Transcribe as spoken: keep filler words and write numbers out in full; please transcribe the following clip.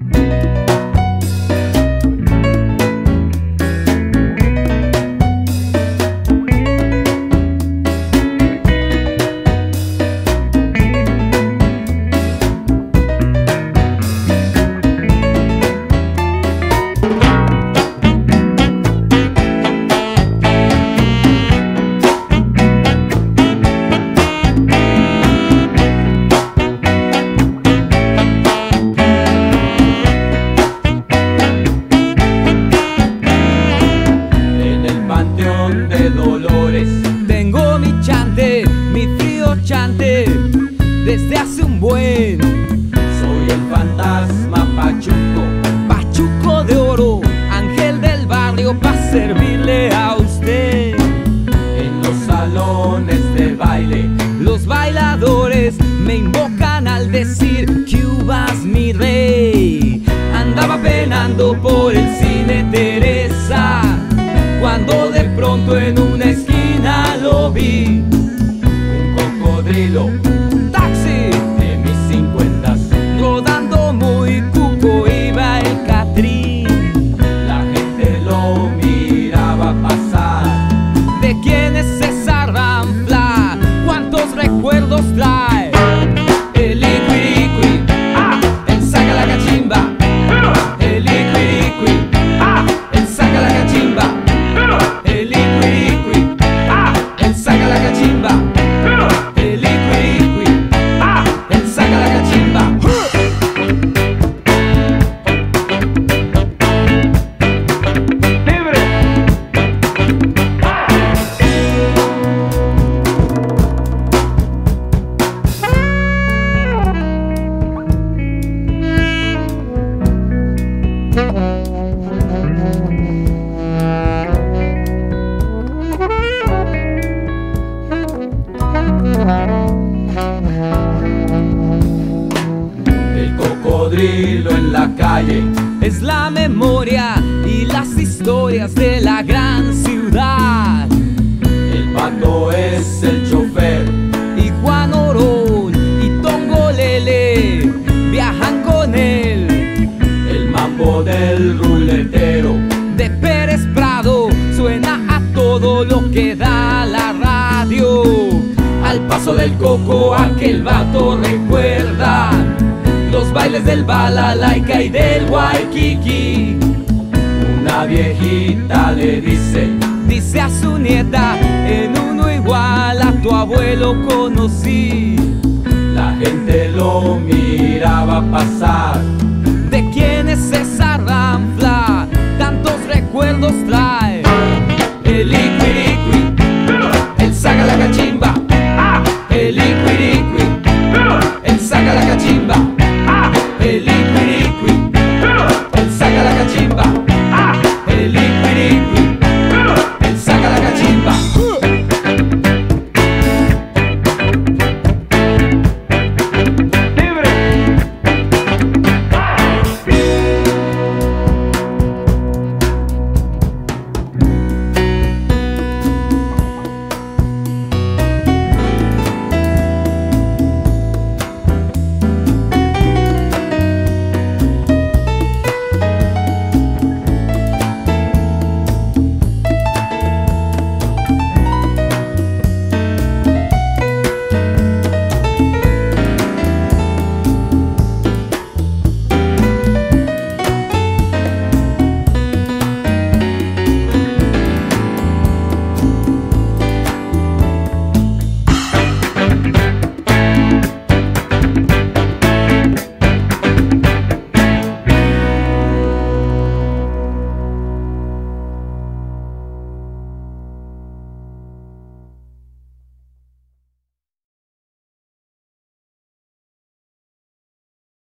Desde hace un buen soy el fantasma Pachuco, Pachuco de oro, ángel del barrio pa' servirle a usted. En los salones de baile los bailadores me invocan al decir Cubas mi rey. Andaba penando por el cine Teresa cuando de pronto en una esquina lo vi. Un cocodrilo de mis cincuentas, rodando muy cuco iba el Catrín. La gente lo miraba pasar. ¿De quién es esa ranfla? ¿Cuántos recuerdos trae? El Iquiriqui, ¡Ah! el saca la cachimba. El Iquiriqui, ¡Ah! el saca la cachimba. El Iquiriqui, ¡Ah! el saca la cachimba. El Iquiriqui, ¡Ah! el saca la cachimba. ¡Libre! El cocodrilo en la calle Es la memoria y las historias de la gran ciudad. el pato es el chofer, Y Juan Orón y Tongolele viajan con él. el mambo del ruletero, De Pérez Prado suena a todo lo que da la radio. al paso del coco aquel vato recuerda los bailes del balalaika y del waikiki. Una viejita le dice, Dice a su nieta, en uno igual a tu abuelo conocí. la gente lo miraba pasar.